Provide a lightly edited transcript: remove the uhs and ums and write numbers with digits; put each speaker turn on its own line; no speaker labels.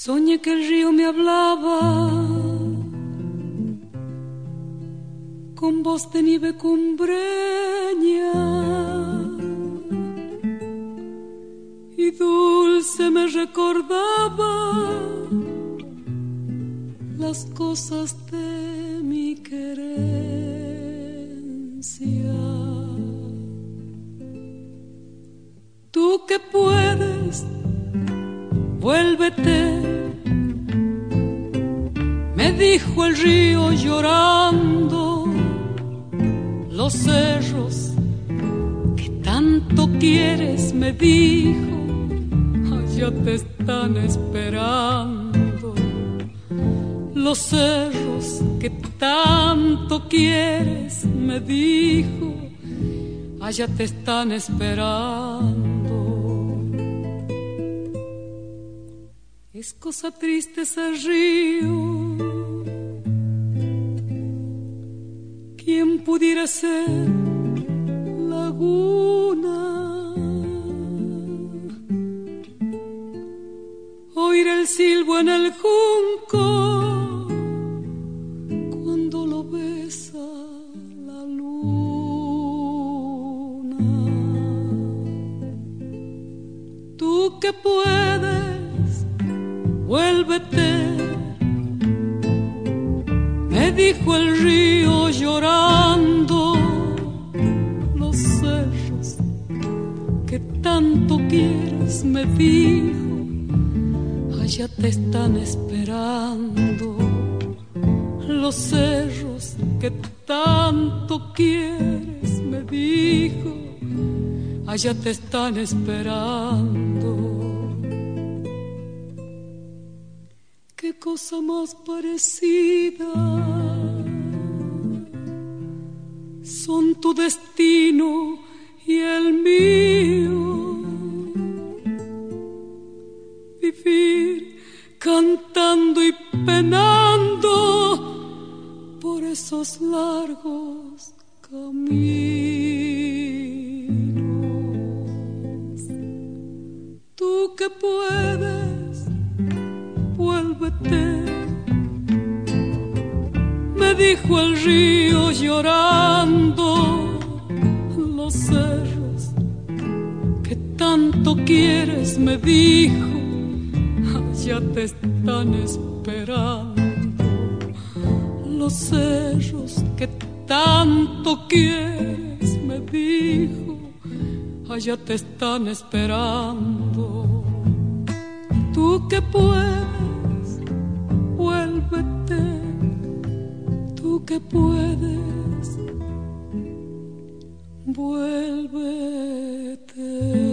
Soñé que el río me hablaba con voz de nieve cumbreña y dulce me recordaba las cosas de mi querencia. Tú que puedes, vuélvete, me dijo el río llorando. Los cerros que tanto quieres, me dijo, allá te están esperando. Los cerros que tanto quieres, me dijo, allá te están esperando. Es cosa triste ese río, ¿quién pudiera ser laguna? Oír el silbo en el junco cuando lo besa la luna. Tú que puedes, vuélvete, me dijo el río llorando. Los cerros que tanto quieres, me dijo, allá te están esperando. Los cerros que tanto quieres, me dijo, allá te están esperando. Qué cosa más parecida son tu destino y el mío. Vivir cantando y penando por esos largos caminos. Tú que puedes, vuélvete, me dijo el río llorando. Los cerros que tanto quieres, me dijo, allá te están esperando. Los cerros que tanto quieres, me dijo, allá te están esperando. Tú que puedes, vuélvete, tú que puedes, vuélvete.